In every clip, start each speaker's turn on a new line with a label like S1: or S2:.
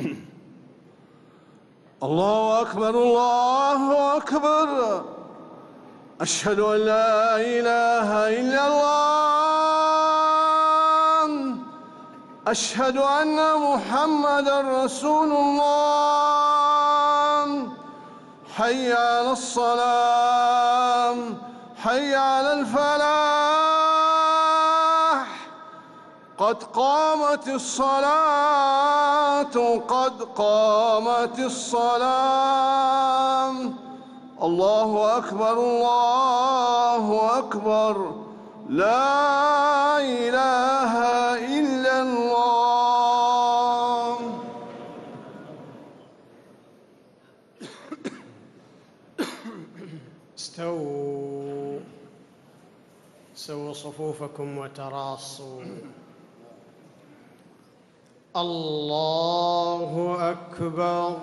S1: الله أكبر الله أكبر. أشهد أن لا إله إلا الله. أشهد أن محمدًا رسول الله. حي على الصلاة، حي على الفلاح. قد قامت الصلاة، قد قامت الصلاة. الله أكبر الله أكبر. لا إله إلا الله.
S2: استووا سووا صفوفكم وتراصوا. الله أكبر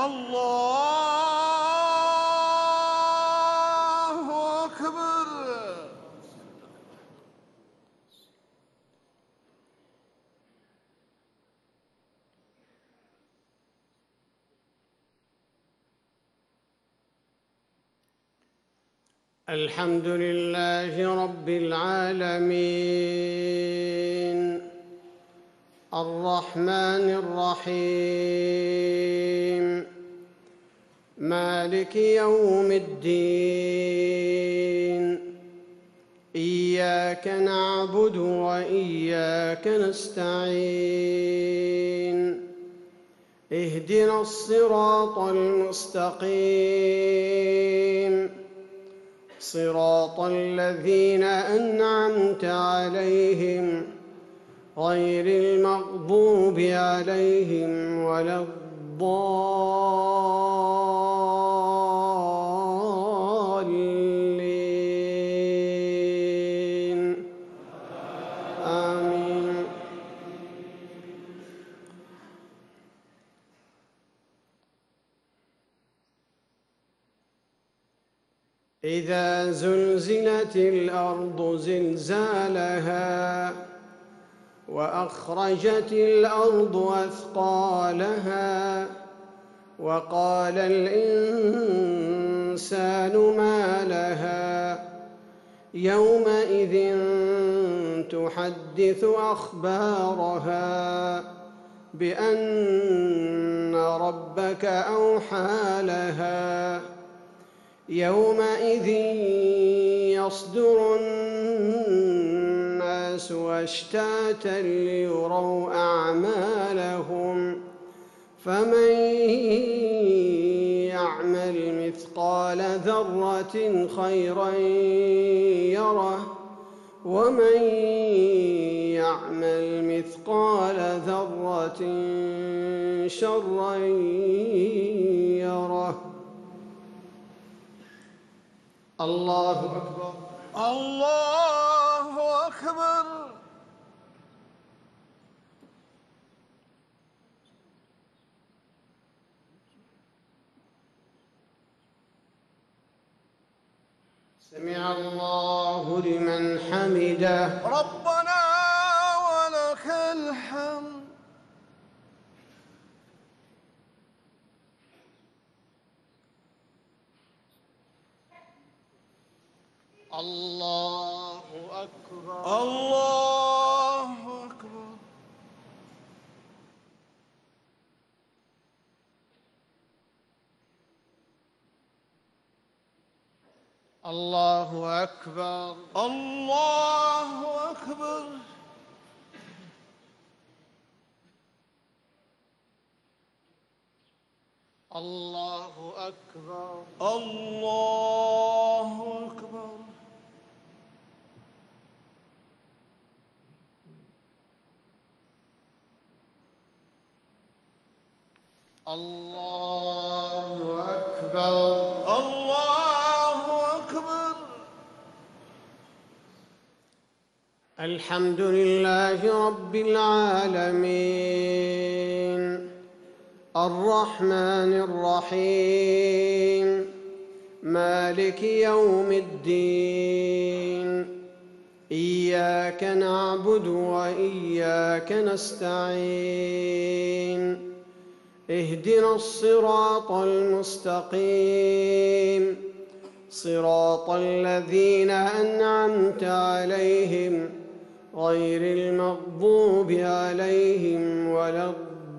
S1: الله أكبر.
S2: الحمد لله رب العالمين الرحمن الرحيم مالك يوم الدين. إياك نعبد وإياك نستعين. اهدنا الصراط المستقيم صراط الذين أنعمت عليهم غير المغضوب عليهم ولا الضالين. آمين. إذا زلزلت الأرض زلزالها وأخرجت الأرض أثقالها وقال الإنسان ما لها يومئذ تحدث أخبارها بأن ربك أوحى لها. يومئذ يصدر الناس أشتاتا ليروا أعمالهم. فمن يعمل مثقال ذرة خيرا يره ومن يعمل مثقال ذرة شرا يره. الله أكبر
S1: الله أكبر.
S2: سمع الله لمن حمده.
S1: ربنا ولك الحمد.
S2: الله أكبر
S1: الله أكبر.
S2: الله أكبر
S1: الله أكبر.
S2: الله أكبر
S1: الله أكبر.
S2: الله أكبر
S1: الله أكبر.
S2: الحمد لله رب العالمين الرحمن الرحيم مالك يوم الدين. إياك نعبد وإياك نستعين. اهدنا الصراط المستقيم صراط الذين أنعمت عليهم غير المغضوب عليهم ولا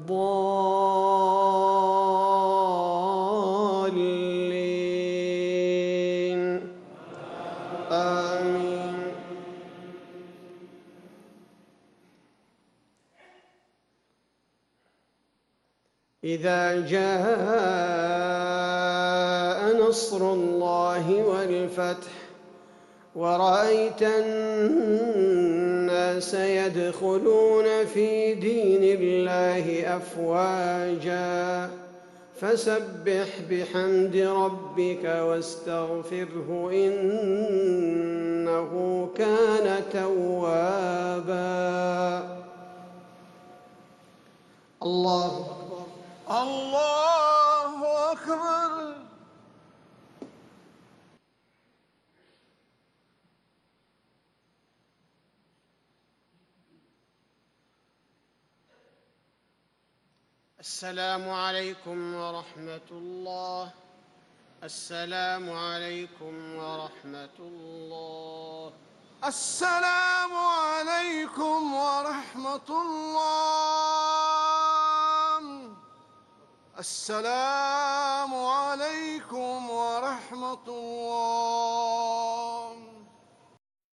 S2: الضالين آمين. إذا جاء نصر الله والفتح ورأيت الناس يدخلون في دين الله أفواجا فسبح بحمد ربك واستغفره إنه كان توابا. الله أكبر.
S1: الله أكبر.
S2: السلام عليكم ورحمة الله. السلام عليكم ورحمة الله.
S1: السلام عليكم ورحمة الله. السلام عليكم ورحمة الله.